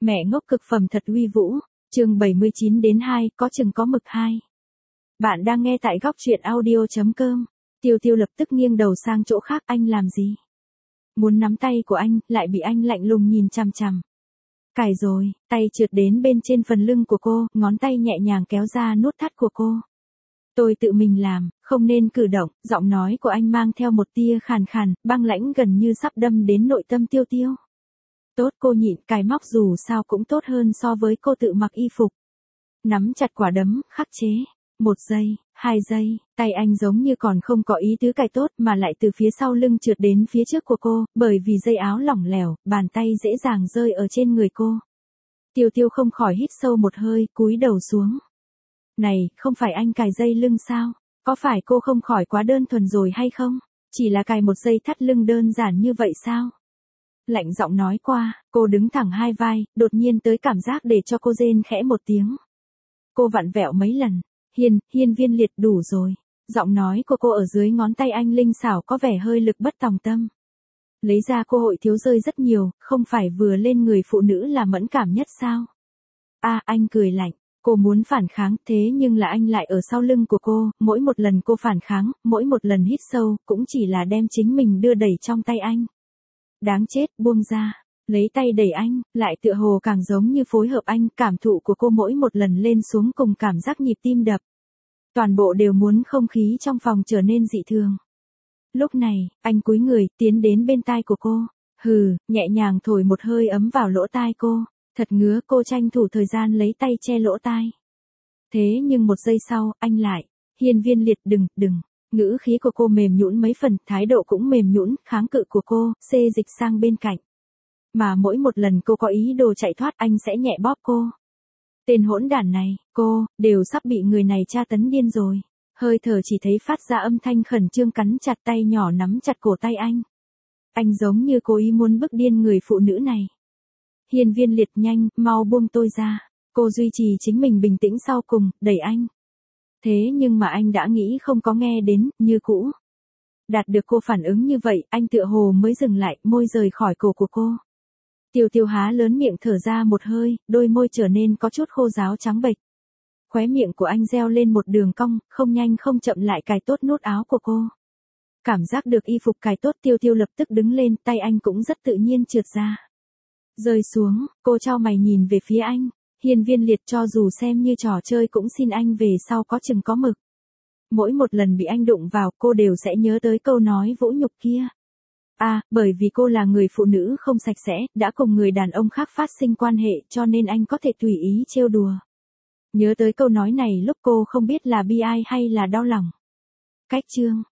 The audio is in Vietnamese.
Mẹ ngốc cực phẩm thật uy vũ, chương 79-2, có chừng có mực 2. Bạn đang nghe tại góc truyện audio.com. Tiêu Tiêu lập tức nghiêng đầu sang chỗ khác. Anh làm gì? Muốn nắm tay của anh, lại bị anh lạnh lùng nhìn chằm chằm. Cài rồi, tay trượt đến bên trên phần lưng của cô, ngón tay nhẹ nhàng kéo ra nút thắt của cô. Tôi tự mình làm, không nên cử động. Giọng nói của anh mang theo một tia khàn khàn, băng lãnh gần như sắp đâm đến nội tâm Tiêu Tiêu. Tốt, cô nhịn, cài móc dù sao cũng tốt hơn so với cô tự mặc y phục. Nắm chặt quả đấm, khắc chế. 1 giây, 2 giây, tay anh giống như còn không có ý tứ cài tốt mà lại từ phía sau lưng trượt đến phía trước của cô, bởi vì dây áo lỏng lẻo, bàn tay dễ dàng rơi ở trên người cô. Tiêu Tiêu không khỏi hít sâu một hơi, cúi đầu xuống. Này, không phải anh cài dây lưng sao? Có phải cô không khỏi quá đơn thuần rồi hay không? Chỉ là cài một dây thắt lưng đơn giản như vậy sao? Lạnh giọng nói qua, cô đứng thẳng hai vai, đột nhiên tới cảm giác để cho cô rên khẽ một tiếng. Cô vặn vẹo mấy lần. Hiên Viên Liệt, đủ rồi. Giọng nói của cô ở dưới ngón tay anh linh xảo có vẻ hơi lực bất tòng tâm. Lấy ra cô hội thiếu rơi rất nhiều, không phải vừa lên người phụ nữ là mẫn cảm nhất sao? Anh cười lạnh. Cô muốn phản kháng, thế nhưng là anh lại ở sau lưng của cô, mỗi một lần cô phản kháng, mỗi một lần hít sâu, cũng chỉ là đem chính mình đưa đẩy trong tay anh. Đáng chết, buông ra. Lấy tay đẩy anh, lại tựa hồ càng giống như phối hợp anh. Cảm thụ của cô mỗi một lần lên xuống cùng cảm giác nhịp tim đập. Toàn bộ đều muốn không khí trong phòng trở nên dị thường. Lúc này, anh cúi người, tiến đến bên tai của cô. Nhẹ nhàng thổi một hơi ấm vào lỗ tai cô. Thật ngứa, cô tranh thủ thời gian lấy tay che lỗ tai. Thế nhưng 1 giây sau, anh lại. Hiên Viên Liệt, đừng. Ngữ khí của cô mềm nhũn mấy phần, thái độ cũng mềm nhũn, kháng cự của cô, xê dịch sang bên cạnh. Mà mỗi một lần cô có ý đồ chạy thoát anh sẽ nhẹ bóp cô. Tên hỗn đản này, cô, đều sắp bị người này tra tấn điên rồi. Hơi thở chỉ thấy phát ra âm thanh khẩn trương, cắn chặt tay nhỏ nắm chặt cổ tay anh. Anh giống như cố ý muốn bức điên người phụ nữ này. Hiên Viên Liệt, nhanh, mau buông tôi ra. Cô duy trì chính mình bình tĩnh sau cùng, đẩy anh. Thế nhưng mà anh đã nghĩ không có nghe đến, như cũ. Đạt được cô phản ứng như vậy, anh tựa hồ mới dừng lại, môi rời khỏi cổ của cô. Tiêu Tiêu há lớn miệng thở ra một hơi, đôi môi trở nên có chút khô ráo trắng bệch. Khóe miệng của anh reo lên một đường cong, không nhanh không chậm lại cài tốt nút áo của cô. Cảm giác được y phục cài tốt, Tiêu Tiêu lập tức đứng lên, tay anh cũng rất tự nhiên trượt ra. Rơi xuống, cô chau mày nhìn về phía anh. Hiên Viên Liệt, cho dù xem như trò chơi cũng xin anh về sau có chừng có mực. Mỗi một lần bị anh đụng vào, cô đều sẽ nhớ tới câu nói vũ nhục kia. Bởi vì cô là người phụ nữ không sạch sẽ, đã cùng người đàn ông khác phát sinh quan hệ, cho nên anh có thể tùy ý trêu đùa. Nhớ tới câu nói này lúc cô không biết là bi ai hay là đau lòng. Cách chương